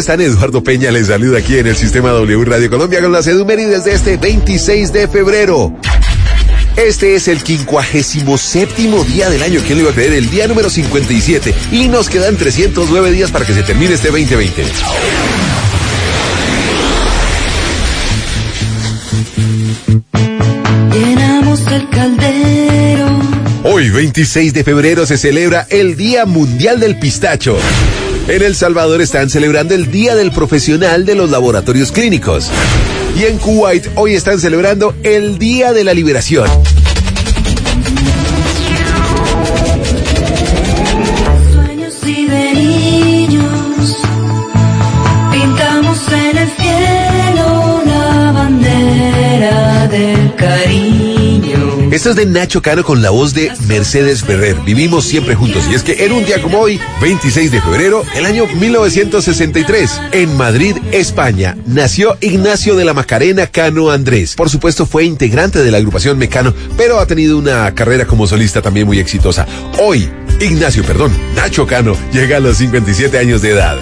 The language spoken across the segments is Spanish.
están? Eduardo Peña les saluda aquí en el Sistema W Radio Colombia con las Edumérides de este 26 de febrero. Este es el 57º día del año, ¿quién lo iba a creer? El día número 57, y nos quedan 309 días para que se termine este 2020. Llenamos el caldero. Hoy, 26 de febrero, se celebra el Día Mundial del Pistacho. En El Salvador están celebrando el Día del Profesional de los Laboratorios Clínicos. Y en Kuwait hoy están celebrando el Día de la Liberación. Sueños y de niños, pintamos en el cielo la bandera del cariño. Esto es de Nacho Cano con la voz de Mercedes Ferrer. Vivimos siempre juntos. Y es que en un día como hoy, 26 de febrero, el año 1963, en Madrid, España, nació Ignacio de la Macarena Cano Andrés. Por supuesto, fue integrante de la agrupación Mecano, pero ha tenido una carrera como solista también muy exitosa. Hoy, Nacho Cano llega a los 57 años de edad.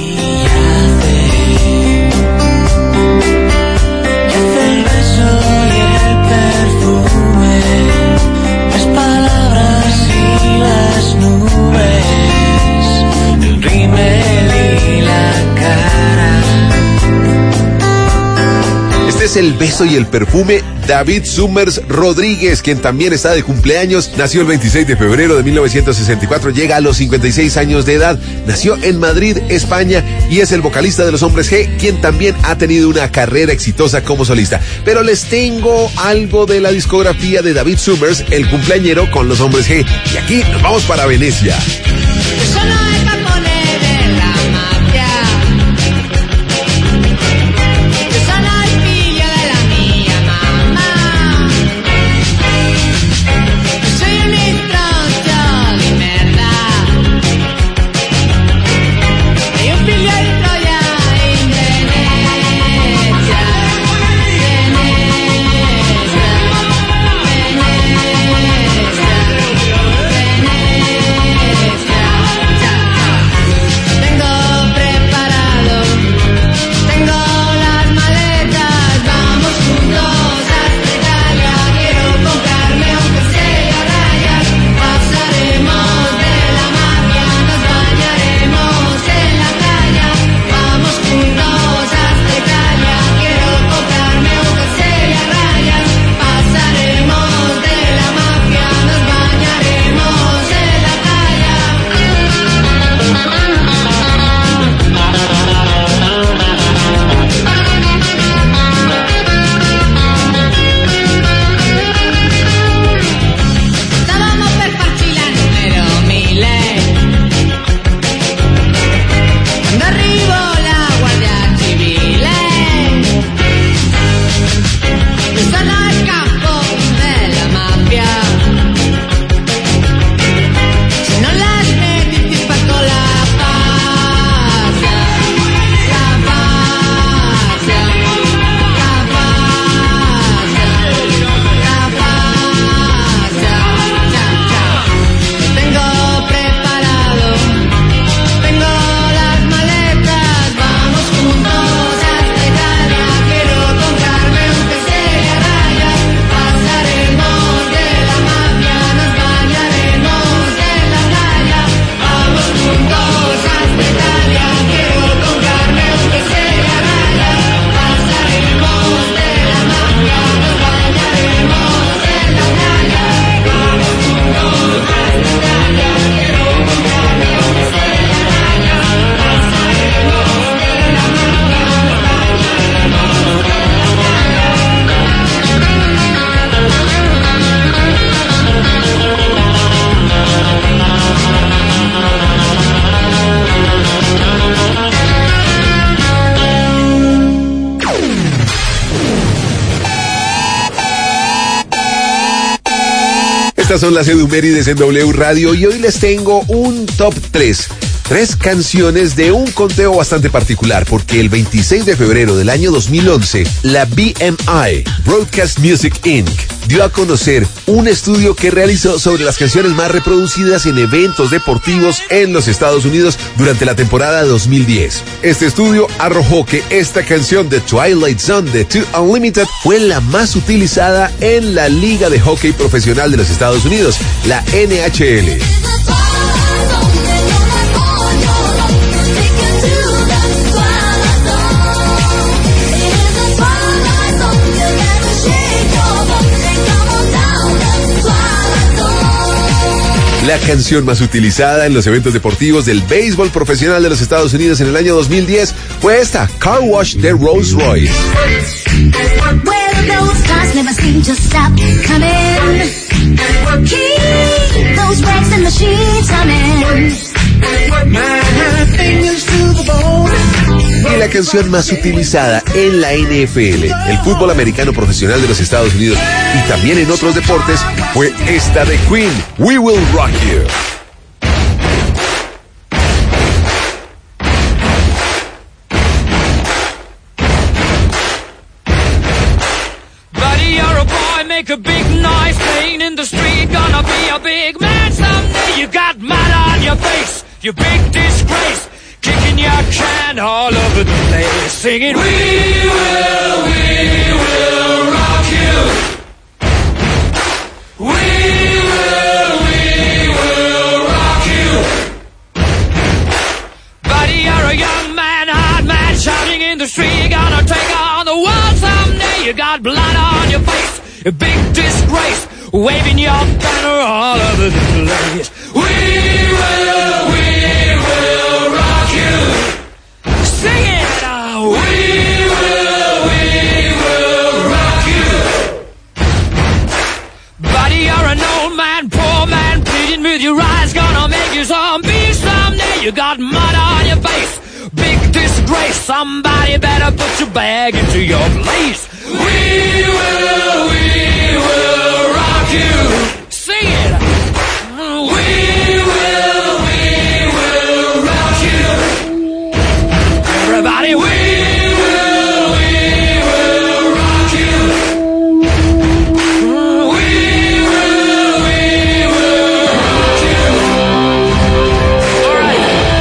Es el beso y el perfume. David Summers Rodríguez, quien también está de cumpleaños, nació el 26 de febrero de 1964, llega a los 56 años de edad, nació en Madrid, España, y es el vocalista de Los Hombres G, quien también ha tenido una carrera exitosa como solista. Pero les tengo algo de la discografía de David Summers, el cumpleañero con Los Hombres G, y aquí nos vamos para Venecia. Estas son las Edumérides en W Radio y hoy les tengo un top 3. 3 canciones de un conteo bastante particular, porque el 26 de febrero del año 2011, la BMI, Broadcast Music Inc., dio a conocer un estudio que realizó sobre las canciones más reproducidas en eventos deportivos en los Estados Unidos durante la temporada 2010. Este estudio arrojó que esta canción de Twilight Zone de Too Unlimited fue la más utilizada en la Liga de Hockey Profesional de los Estados Unidos, la NHL. La canción más utilizada en los eventos deportivos del béisbol profesional de los Estados Unidos en el año 2010 fue esta, Car Wash de Rolls Royce. Y la canción más utilizada en la NFL, el fútbol americano profesional de los Estados Unidos y también en otros deportes, fue esta de Queen, We Will Rock You. Buddy, you're a boy, make a big noise, playing in the street, gonna be a big man someday. You got mud on your face, you big disgrace. Kicking your can all over the place, singing, we will rock you. We will rock you. Buddy, you're a young man, hard man, shouting in the street, you're gonna take on the world someday. You got blood on your face, a big disgrace, waving your banner all over the place. We will rock you. Sing it now. We will rock you. Buddy, you're an old man, poor man, pleading with your eyes, gonna make you zombie someday. You got mud on your face, big disgrace. Somebody better put your bag into your place. We will rock you. Sing it. We will rock you. Everybody, we will rock you. We will rock you. All right.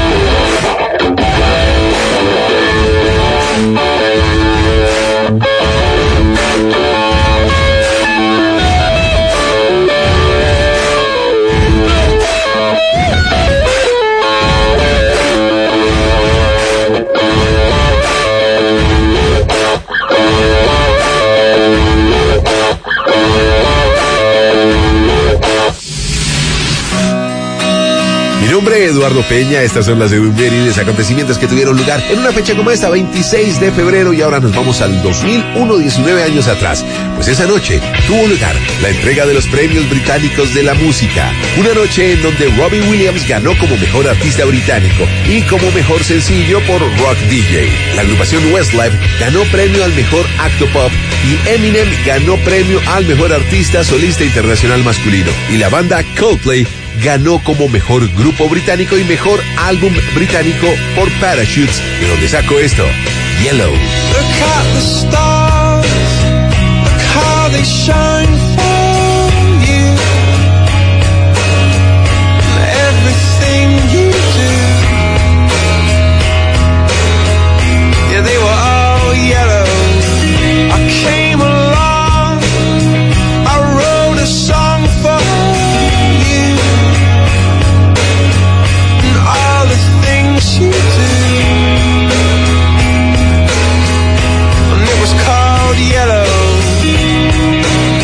Mi nombre es Eduardo Peña, estas son las efemérides, acontecimientos que tuvieron lugar en una fecha como esta, 26 de febrero, y ahora nos vamos al 2001, 19 años atrás. Pues esa noche tuvo lugar la entrega de los premios británicos de la música, una noche en donde Robbie Williams ganó como mejor artista británico y como mejor sencillo por Rock DJ. La agrupación Westlife ganó premio al mejor acto pop y Eminem ganó premio al mejor artista solista internacional masculino. Y la banda Coldplay ganó como mejor grupo británico y mejor álbum británico por Parachutes, de donde sacó esto, Yellow. Look at the stars, look how they shine for you. Everything you do, yeah, they were all yellow. I came along, I wrote a song for you, and all the things you do. Yellow.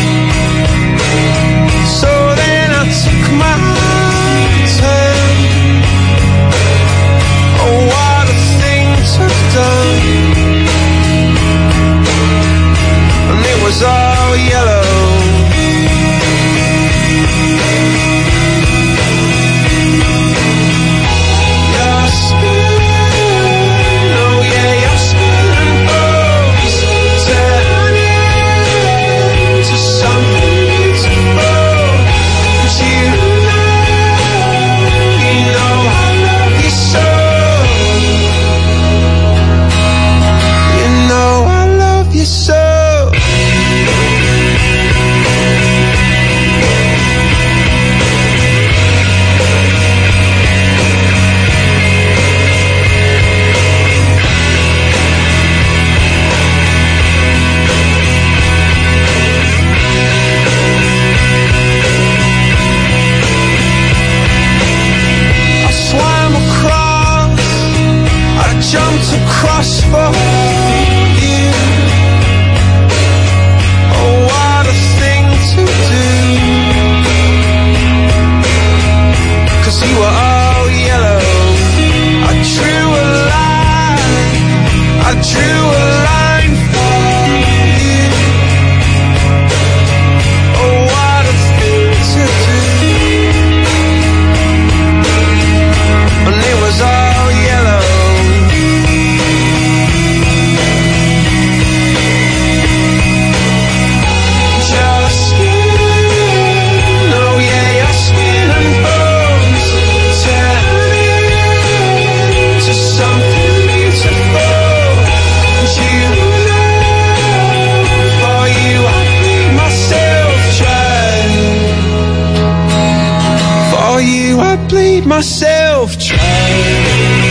made myself try.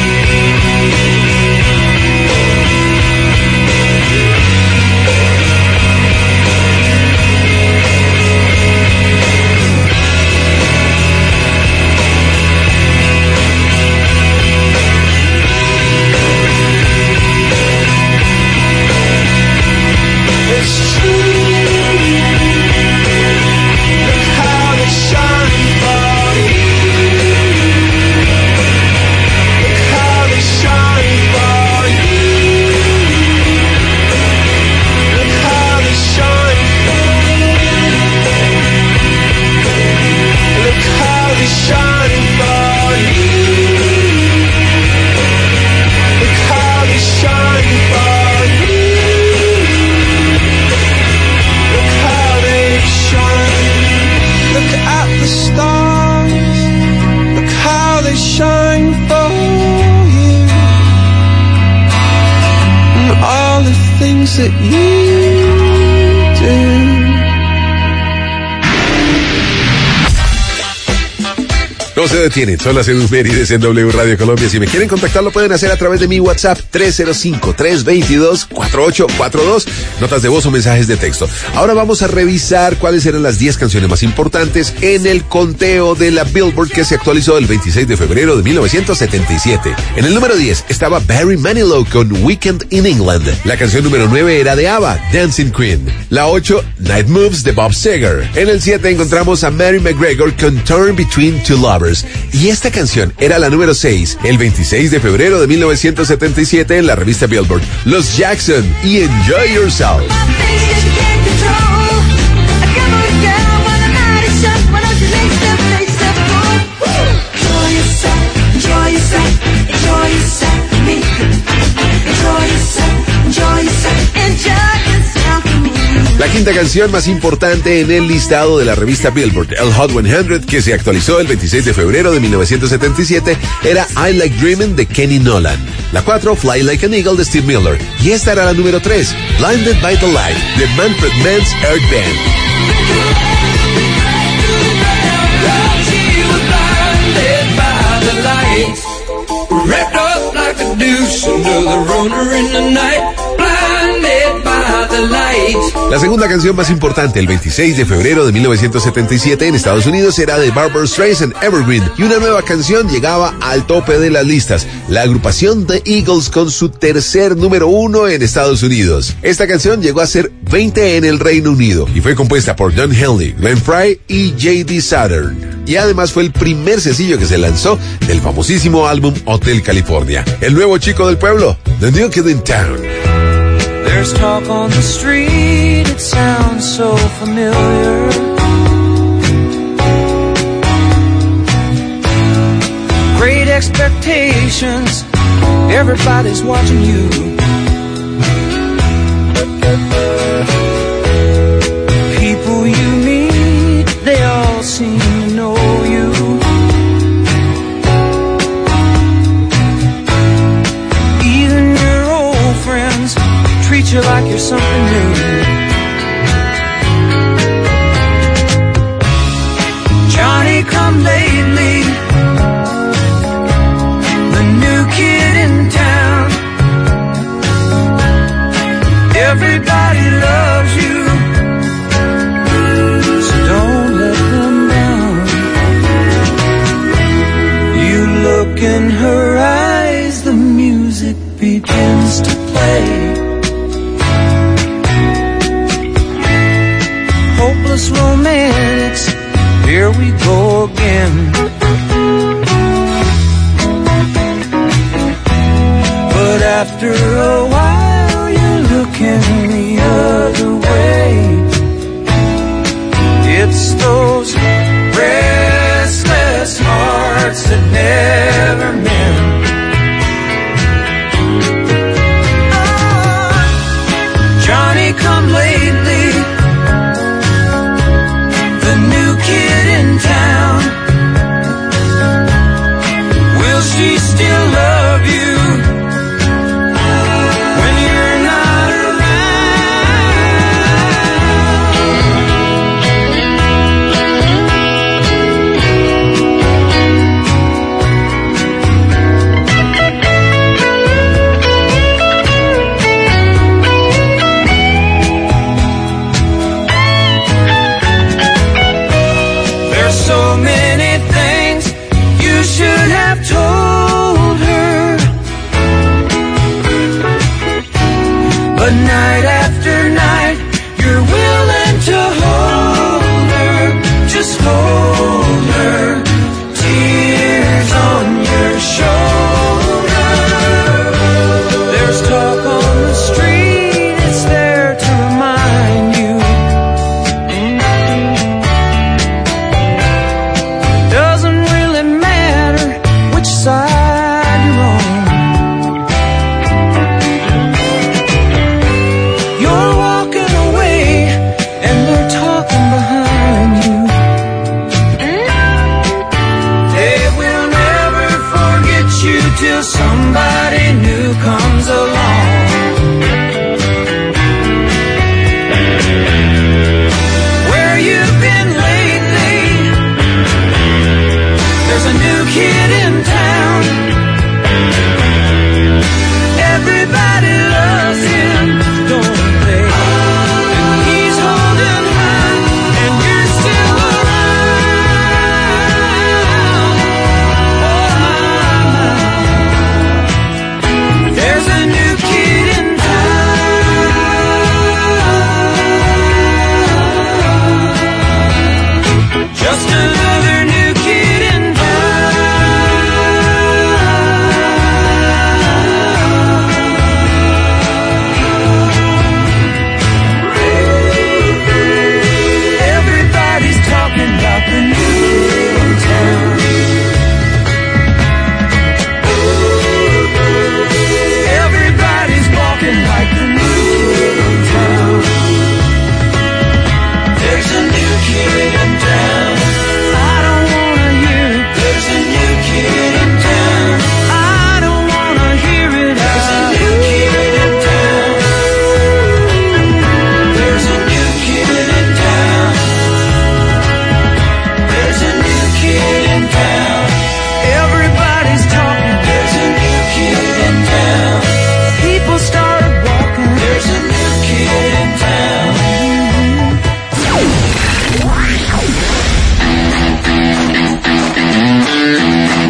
That you do. No se detienen, son las efemérides en W Radio Colombia. Si me quieren contactar, lo pueden hacer a través de mi WhatsApp 305-322-4842. Notas de voz o mensajes de texto. Ahora vamos a revisar cuáles eran las 10 canciones más importantes en el conteo de la Billboard que se actualizó el 26 de febrero de 1977. En el número 10 estaba Barry Manilow con Weekend in England. La canción número 9 era de ABBA, Dancing Queen. La 8, Night Moves de Bob Seger. En el 7 encontramos a Mary McGregor con Torn Between Two Lovers. Y esta canción era la número 6, el 26 de febrero de 1977 en la revista Billboard. Los Jackson y Enjoy Yourself. La quinta canción más importante en el listado de la revista Billboard, el Hot 100, que se actualizó el 26 de febrero de 1977, era I Like Dreamin' de Kenny Nolan. La 4, Fly Like an Eagle de Steve Miller. Y esta era la número 3, Blinded by the Light de Manfred Mann's Earth Band. Wrapped up like a deuce under the runner in the night, blinded by the light. La segunda canción más importante el 26 de febrero de 1977 en Estados Unidos era de Barbra Streisand, Evergreen, y una nueva canción llegaba al tope de las listas, la agrupación The Eagles con su tercer número 1 en Estados Unidos. Esta canción llegó a ser 20 en el Reino Unido y fue compuesta por Don Henley, Glenn Frey y J.D. Southern. Y además fue el primer sencillo que se lanzó del famosísimo álbum Hotel California. El nuevo chico del pueblo, The New Kid in Town. There's talk on the street, it sounds so familiar. Great expectations, everybody's watching you. People you meet, they all seem to know you. Even your old friends treat you like you're something new. Johnny come lately, the new kid in town. Everybody loves you, so don't let them down. You look in her eyes, the music begins to play. Hopeless romantics, here we go again. But after a while you're looking the other way. It's those restless hearts that never mend. Johnny come lately, the new kid in town. Will she still love you when you're not around?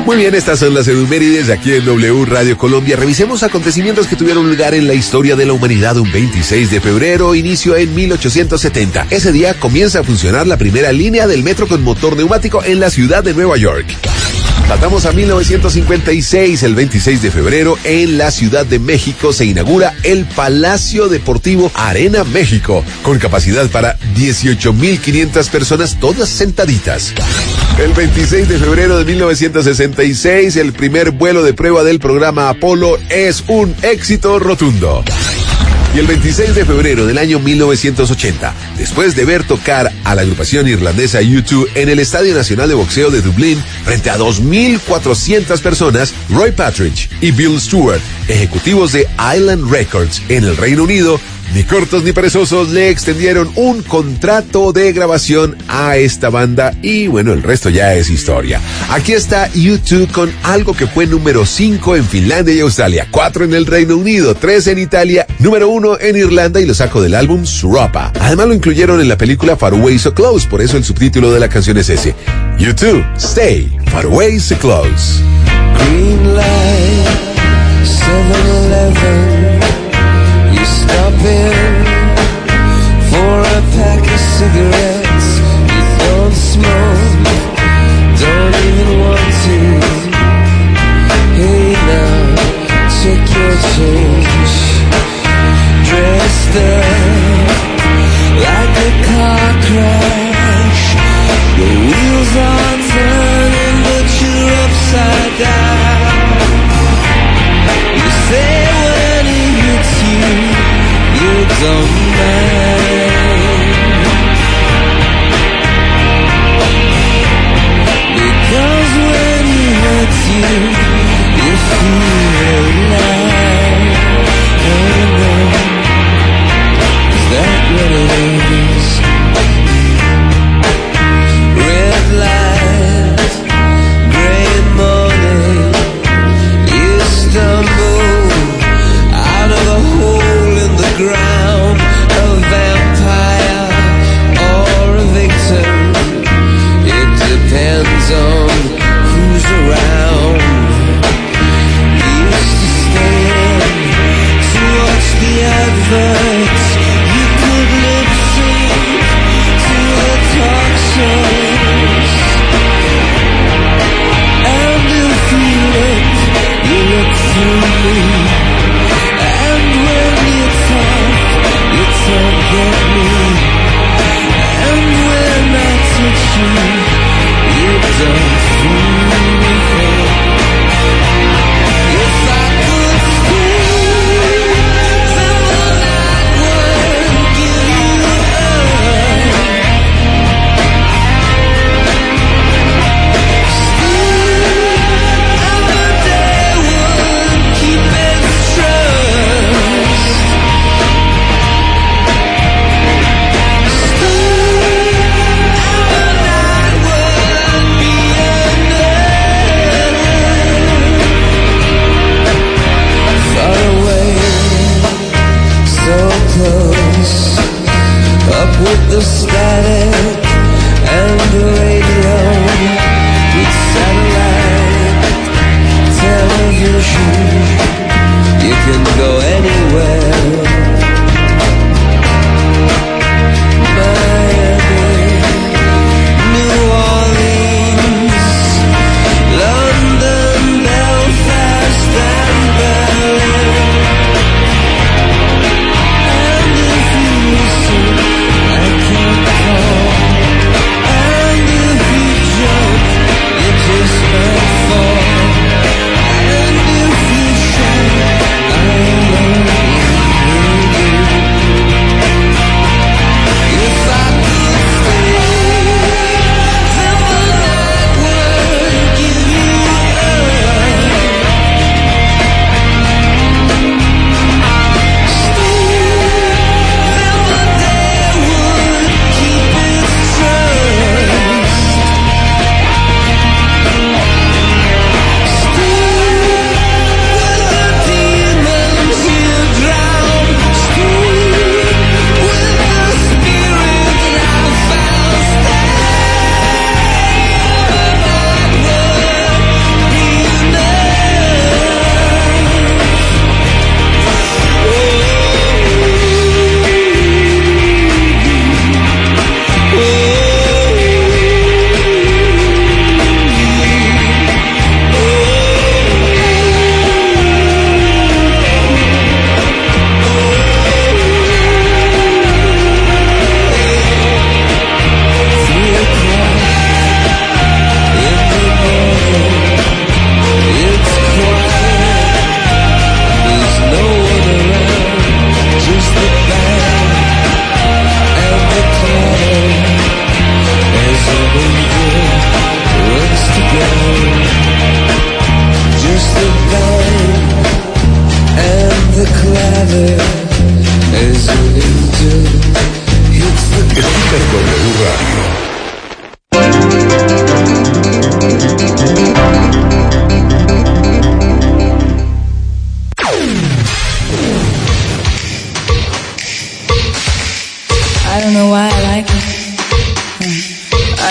Muy bien, estas son las efemérides aquí en W Radio Colombia. Revisemos acontecimientos que tuvieron lugar en la historia de la humanidad. Un 26 de febrero, inicio en 1870. Ese día comienza a funcionar la primera línea del metro con motor neumático en la ciudad de Nueva York. Saltamos a 1956, el 26 de febrero, en la Ciudad de México se inaugura el Palacio Deportivo Arena México, con capacidad para 18.500 personas, todas sentaditas. El 26 de febrero de 1966, el primer vuelo de prueba del programa Apolo es un éxito rotundo. Y el 26 de febrero del año 1980, después de ver tocar a la agrupación irlandesa U2 en el Estadio Nacional de Boxeo de Dublín frente a 2.400 personas, Roy Partridge y Bill Stewart, ejecutivos de Island Records en el Reino Unido, ni cortos ni perezosos, le extendieron un contrato de grabación a esta banda y bueno, el resto ya es historia. Aquí está U2 con algo que fue número 5 en Finlandia y Australia, 4 en el Reino Unido, 3 en Italia, número 1 en Irlanda y lo sacó del álbum Suropa. Además lo incluyeron en la película Far Away So Close, por eso el subtítulo de la canción es ese. U2, Stay, Far Away So Close. Green light, 7-Eleven. You stop in for a pack of cigarettes. You don't smoke, don't even want to. Hey now, take your change. Dressed up like a car crash. The wheels are turning but you're upside down. You say when it hits you, you don't mind.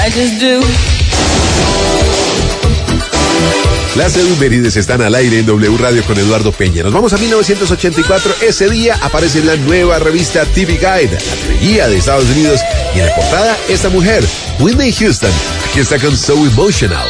I just do. Las efemérides están al aire en W Radio con Eduardo Peña. Nos vamos a 1984. Ese día aparece en la nueva revista TV Guide, la guía de Estados Unidos, y en la portada esta mujer, Whitney Houston. Aquí está con So Emotional.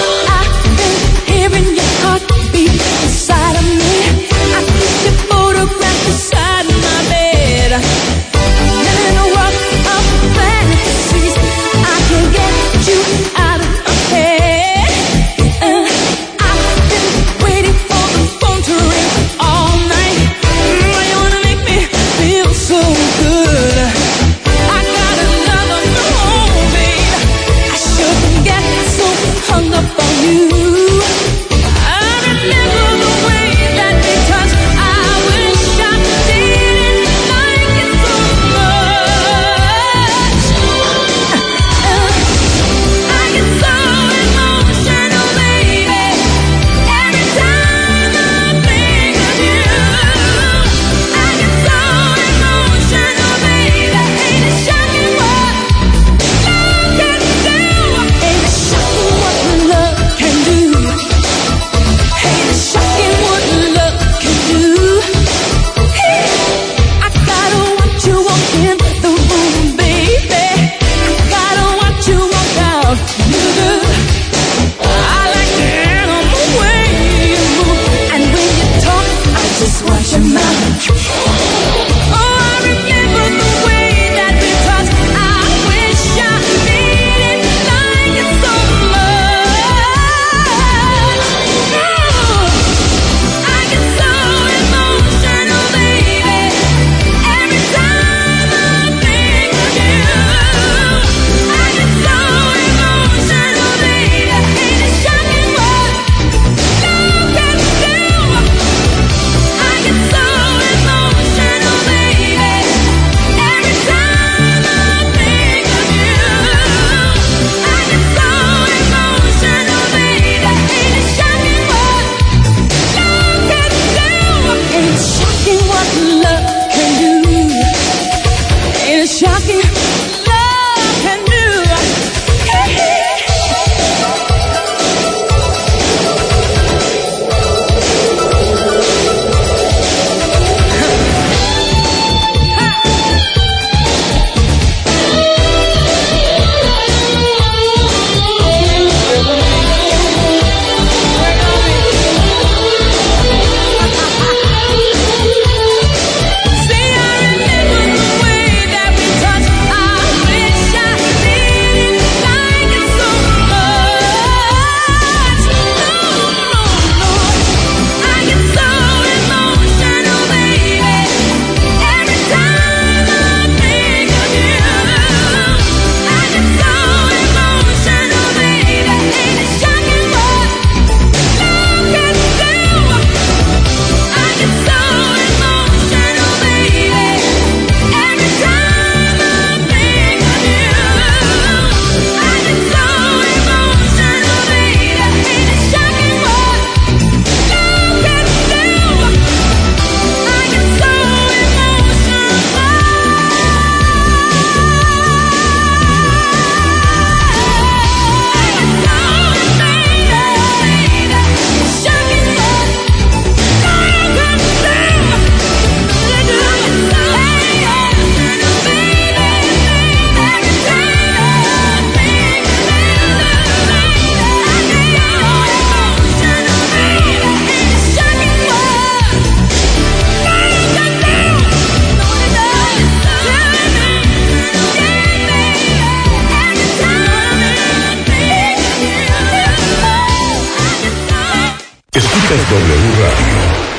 Escuchas W Radio.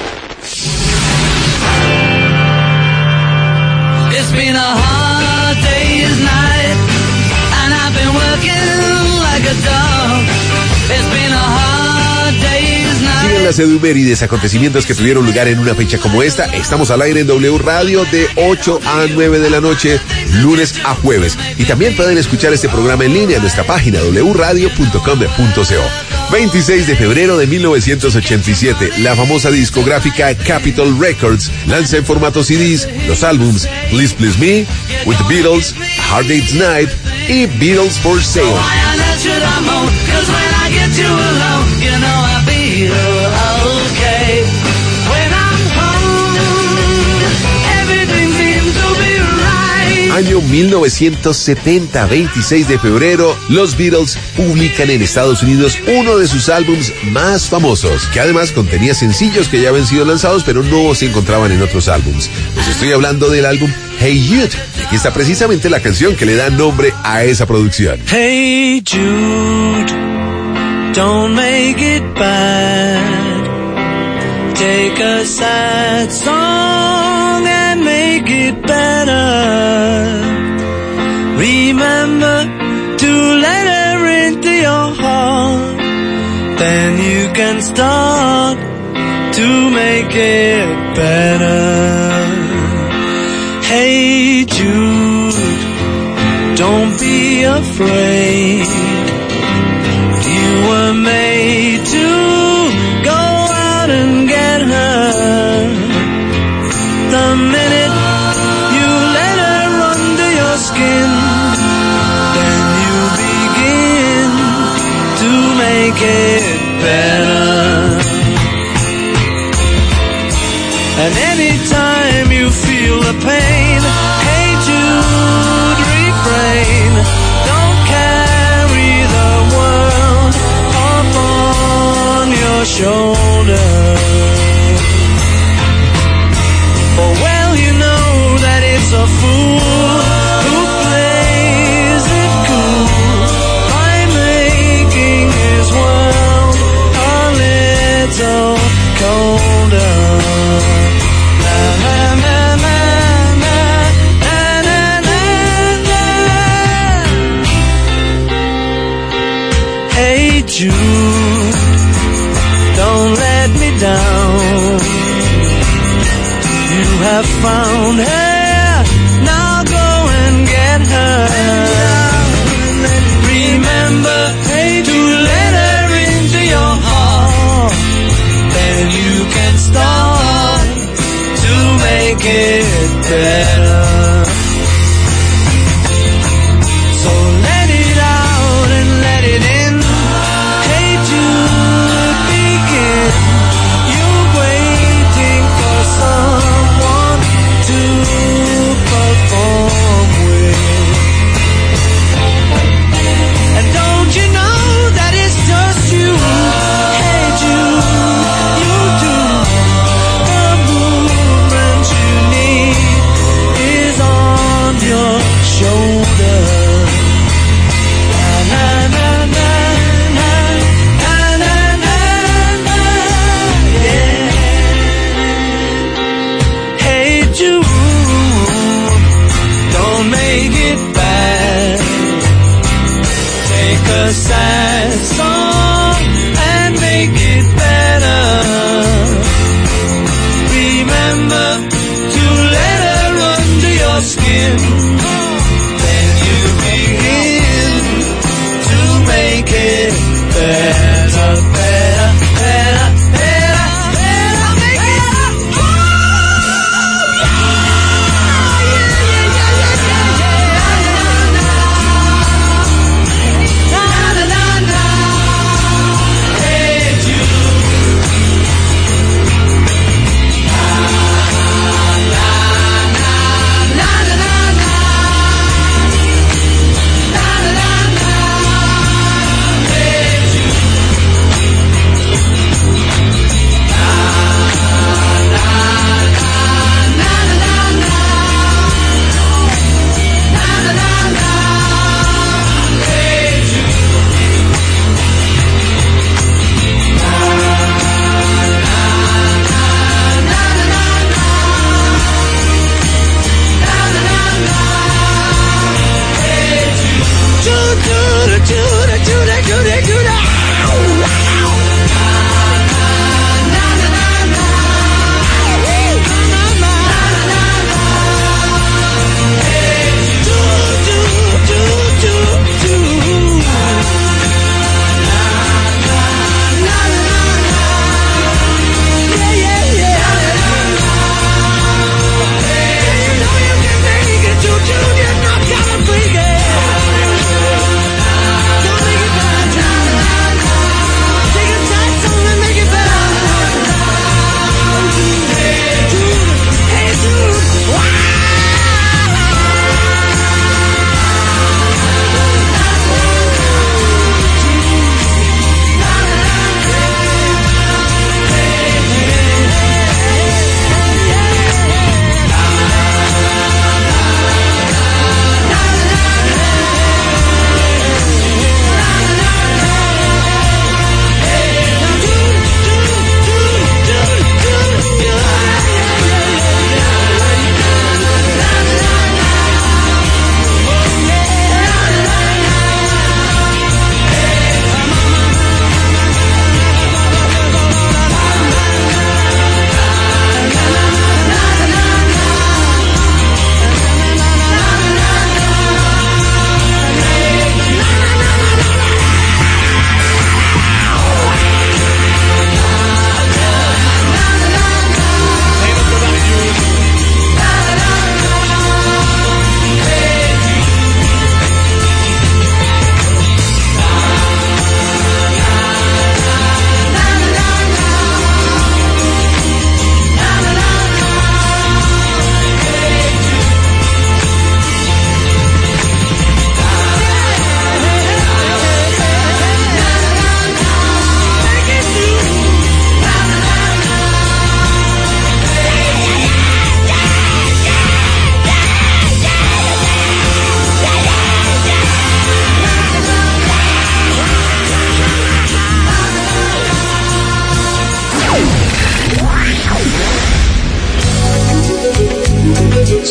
It's been a hard day's night, and I've been working like a dog. It's been a hard day's night. Siguen están las edumérides, acontecimientos que tuvieron lugar en una fecha como esta? Estamos al aire en W Radio de 8 a 9 de la noche, lunes a jueves. Y también pueden escuchar este programa en línea en nuestra página wradio.com.co. 26 de febrero de 1987, la famosa discográfica Capitol Records lanza en formato CDs los álbums Please Please Me, With the Beatles, Hard Day's Night y Beatles for Sale. Año 1970, 26 de febrero, los Beatles publican en Estados Unidos uno de sus álbums más famosos, que además contenía sencillos que ya habían sido lanzados, pero no se encontraban en otros álbums. Les estoy hablando del álbum Hey Jude. Aquí está precisamente la canción que le da nombre a esa producción. Hey Jude, don't make it bad. Take a sad song and make it better. Remember to let her into your heart. Then you can start to make it better. Hey Jude, don't be afraid. You were made to go out and get her. The minute you let her under your skin, then you begin to make it better. And anytime you feel the pain, hey Jude, refrain. Don't carry the world upon your shoulder. For well you know that it's a fool who plays it cool by making his world a little colder. Hey Jude, don't let me down. You have found her, now go and get her. Remember to let her into your heart. Then you can start to make it better. So let it out and let it in. Hey Jude, begin. You're waiting for someone to perform with. And don't you know that it's just you? Hey Jude, you do. The movement you need is on your shoulder. Na na na na na na na na, yeah. Hey Jude, don't make it bad. Take a sad song and make it better. Remember to let her under your skin. Then you begin to make it better, better, better, better, better, make it. Na na na na. Hey Jude. Na na na na na. Na na na na. Hey Jude.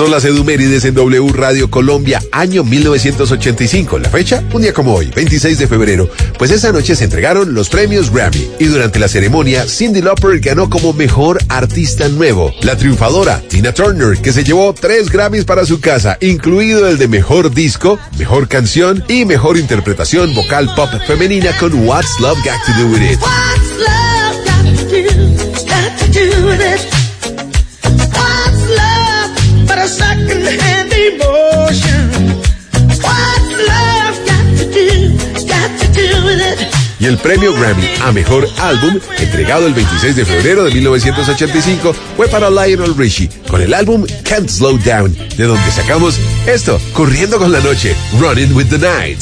Son las Edumérides en W Radio Colombia, año 1985. La fecha, un día como hoy, 26 de febrero. Pues esa noche se entregaron los premios Grammy. Y durante la ceremonia, Cyndi Lauper ganó como Mejor Artista Nuevo. La triunfadora, Tina Turner, que se llevó 3 Grammys para su casa, incluido el de Mejor Disco, Mejor Canción y Mejor Interpretación Vocal Pop Femenina con What's Love Got to Do With It. What's love got to do with it? What's love but a second-hand emotion? What's love got to do with it? Y el premio Grammy a Mejor Álbum, entregado el 26 de febrero de 1985, fue para Lionel Richie, con el álbum Can't Slow Down, de donde sacamos esto, Corriendo con la Noche, Running with the Night.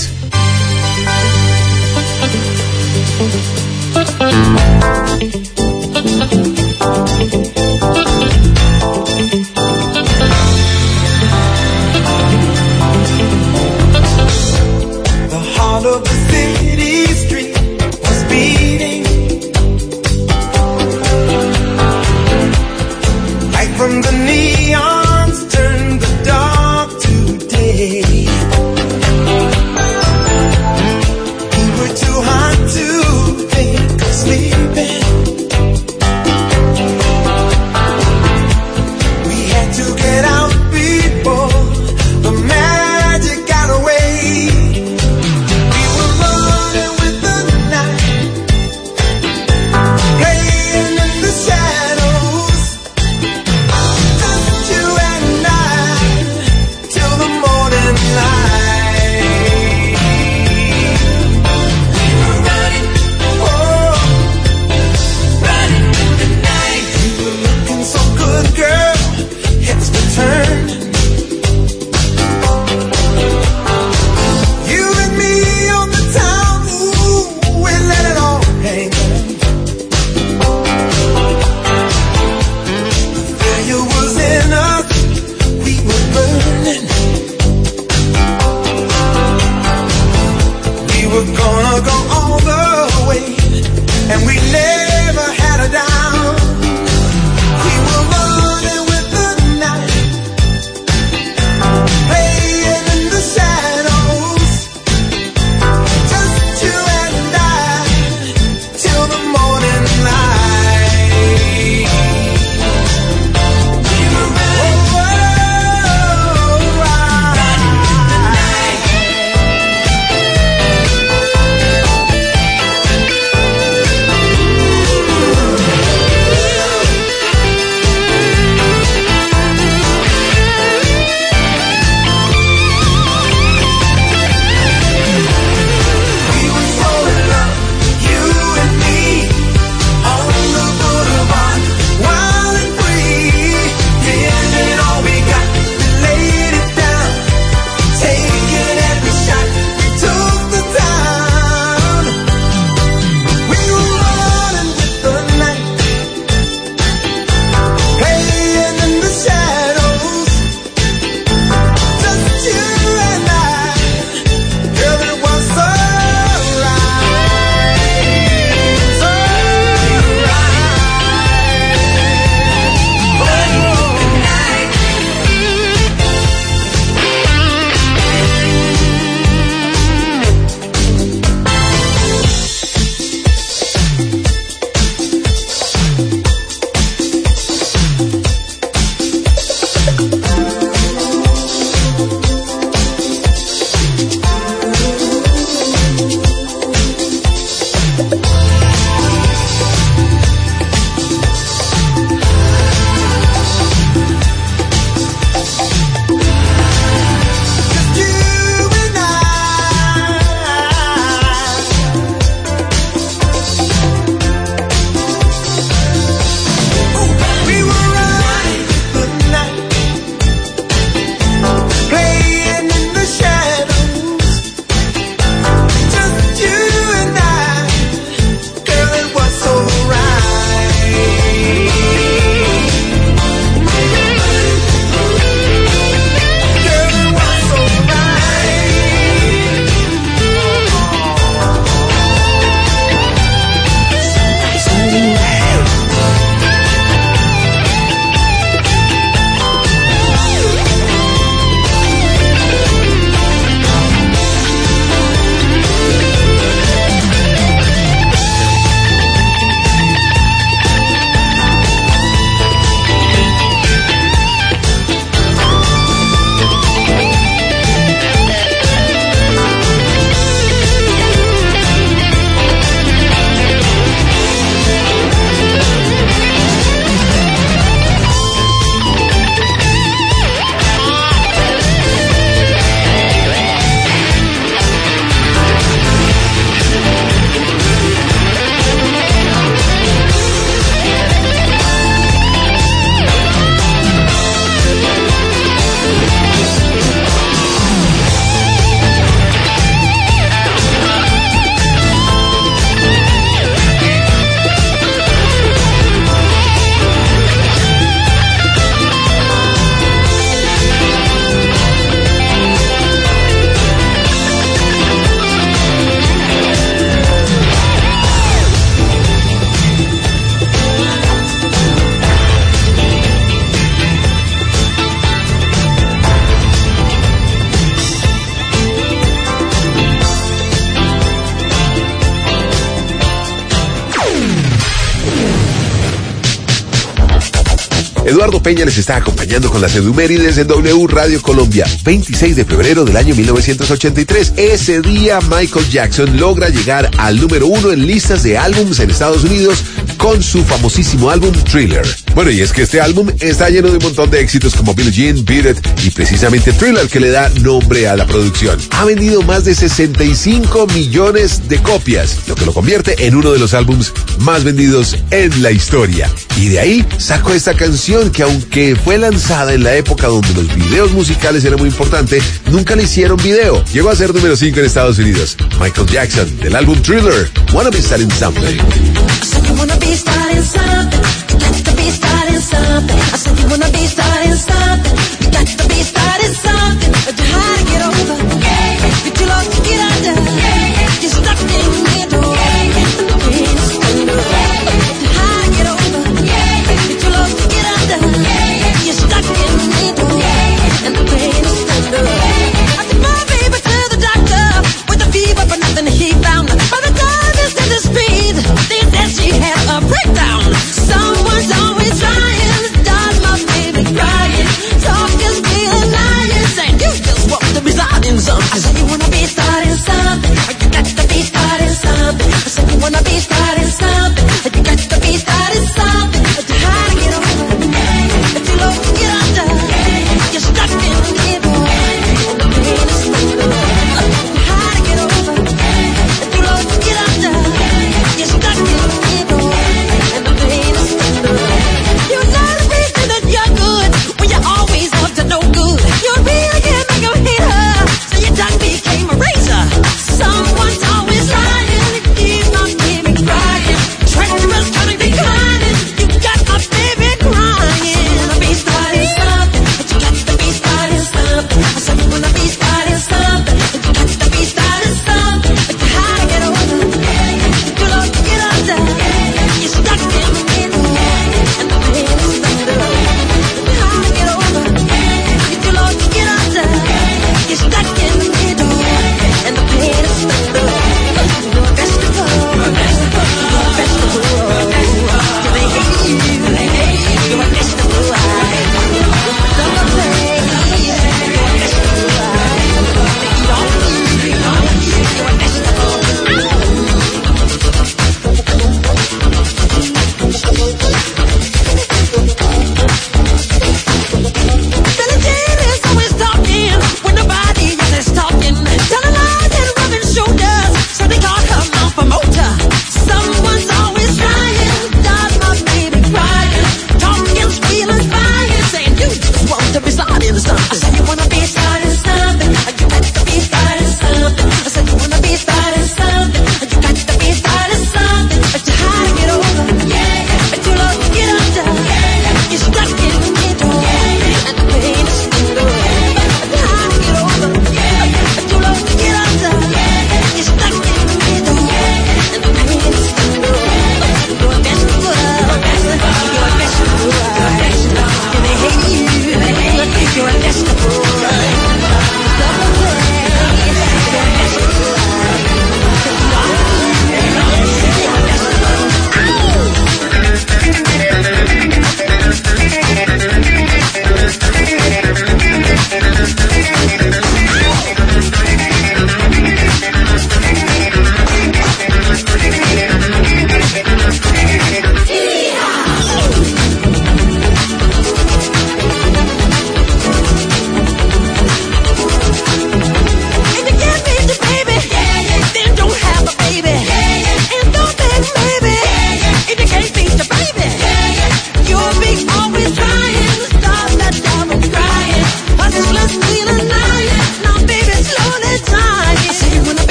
The heart of the city street was beating. Light from the neons turned the dark to day. We were too hot to think of sleeping. Eduardo Peña les está acompañando con las efemérides en W Radio Colombia. 26 de febrero del año 1983. Ese día Michael Jackson logra llegar al número 1 en listas de álbums en Estados Unidos con su famosísimo álbum Thriller. Bueno, y es que este álbum está lleno de un montón de éxitos como Billie Jean, Beat It y precisamente Thriller, que le da nombre a la producción. Ha vendido más de 65 millones de copias, lo que lo convierte en uno de los álbums más vendidos en la historia. Y de ahí sacó esta canción que, aunque fue lanzada en la época donde los videos musicales eran muy importantes, nunca le hicieron video. Llegó a ser número 5 en Estados Unidos. Michael Jackson, del álbum Thriller, Wanna Be Starting Something. I said you wanna be starting something. You got to be starting something. But you had to get over. You're too lost to get under. You're stuck in the middle. And the pain is under. You had to get over. You're too lost to get under. You're stuck in the middle. And the pain is under. I took my baby to the doctor with a fever, but nothing he found. By the time it's in the speed, they said she had a breakdown. Someone's always lying, does my baby crying.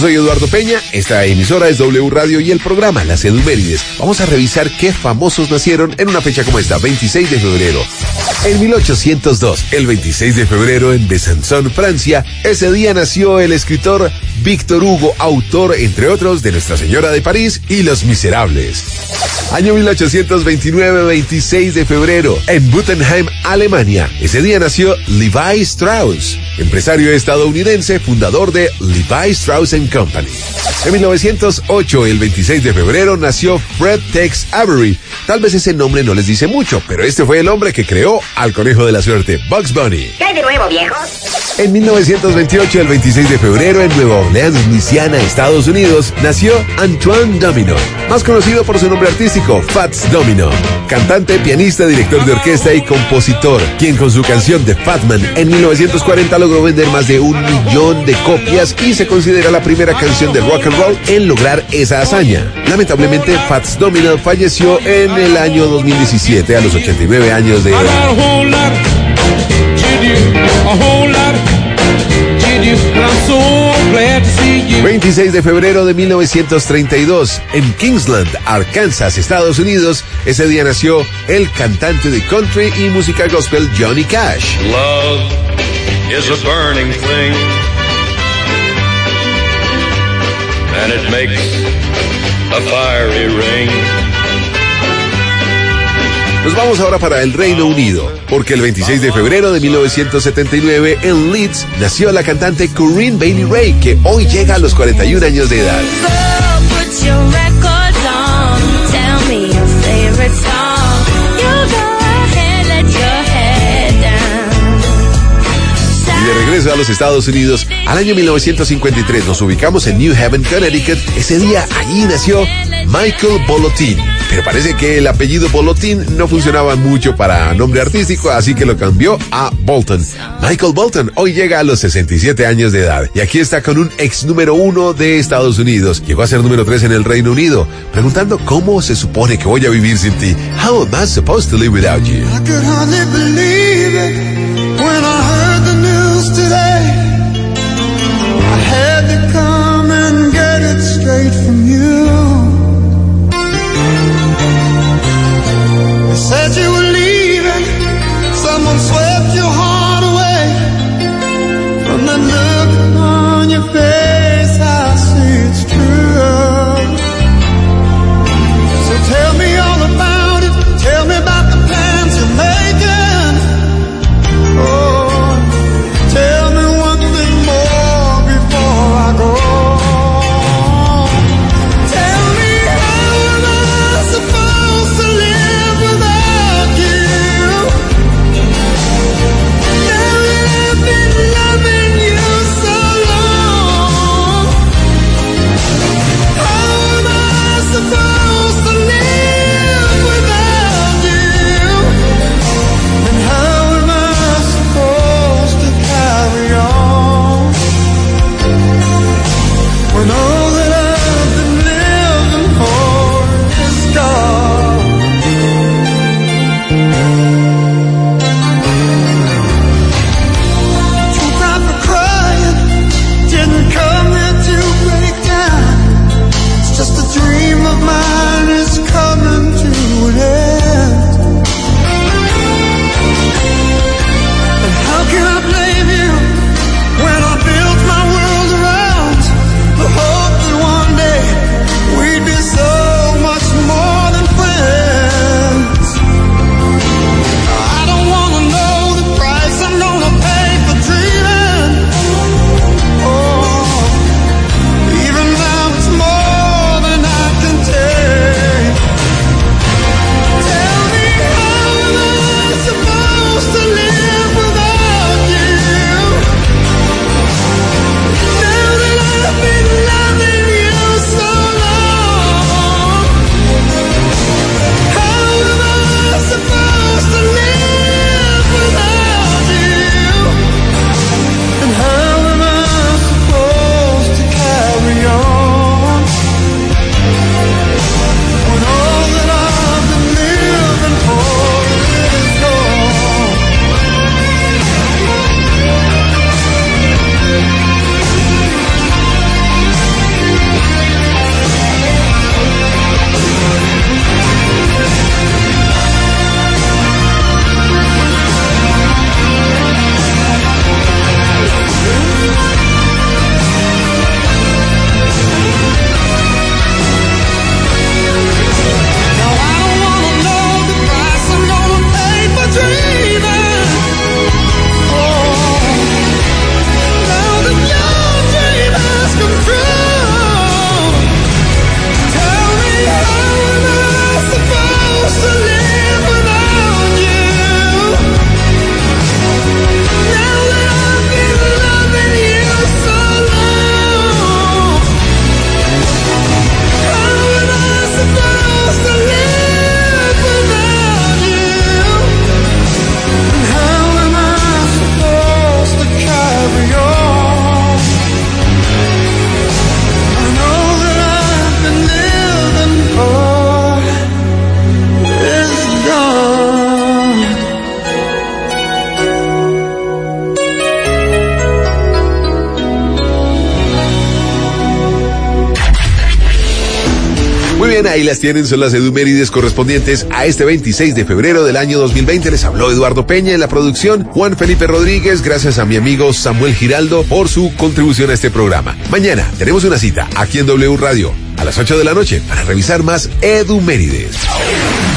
soy Eduardo Peña, esta emisora es W Radio y el programa Las Edumérides. Vamos a revisar qué famosos nacieron en una fecha como esta, 26 de febrero. En 1802, el 26 de febrero en Besançon, Francia, ese día nació el escritor Víctor Hugo, autor, entre otros, de Nuestra Señora de París y Los Miserables. Año 1829, 26 de febrero, en Buttenheim, Alemania. Ese día nació Levi Strauss, empresario estadounidense, fundador de Levi Strauss & Company. En 1908, el 26 de febrero, nació Fred Tex Avery. Tal vez ese nombre no les dice mucho, pero este fue el hombre que creó al conejo de la suerte, Bugs Bunny. ¿Qué hay de nuevo, viejos? En 1928, el 26 de febrero, en Nueva Orleans, Luisiana, Estados Unidos, nació Antoine Domino, más conocido por su nombre artístico, Fats Domino. Cantante, pianista, director de orquesta y compositor, quien con su canción The Fat Man en 1940 logró vender más de 1 millón de copias y se considera la primera canción de rock and roll en lograr esa hazaña. Lamentablemente, Fats Domino falleció en el año 2017 a los 89 años de edad. 26 de febrero de 1932, en Kingsland, Arkansas, Estados Unidos, ese día nació el cantante de country y música gospel Johnny Cash. Love is a burning thing, and it makes a fiery ring. Nos vamos ahora para el Reino Unido, porque el 26 de febrero de 1979 en Leeds nació la cantante Corinne Bailey Rae, que hoy llega a los 41 años de edad. Y de regreso a los Estados Unidos, al año 1953 nos ubicamos en New Haven, Connecticut. Ese día allí nació Michael Bolotin. Pero parece que el apellido Bolotin no funcionaba mucho para nombre artístico, así que lo cambió a Bolton. Michael Bolton hoy llega a los 67 años de edad. Y aquí está con un ex número 1 de Estados Unidos. Llegó a ser número 3 en el Reino Unido, preguntando cómo se supone que voy a vivir sin ti. How am I supposed to live without you? I could hardly believe it when I heard the news today. I had to come and get it straight from you. They said you were leaving, someone swept your heart away. From the look on your face, I see it's true. So tell me all about it, tell me about the plans you're making. Oh, tell me one thing more before I go. Tell me how am I supposed to live without you? bien, ahí las tienen, son las edumérides correspondientes a este 26 de febrero del año 2020. Les habló Eduardo Peña en la producción, Juan Felipe Rodríguez, gracias a mi amigo Samuel Giraldo por su contribución a este programa. Mañana tenemos una cita aquí en W Radio a las 8 de la noche para revisar más edumérides.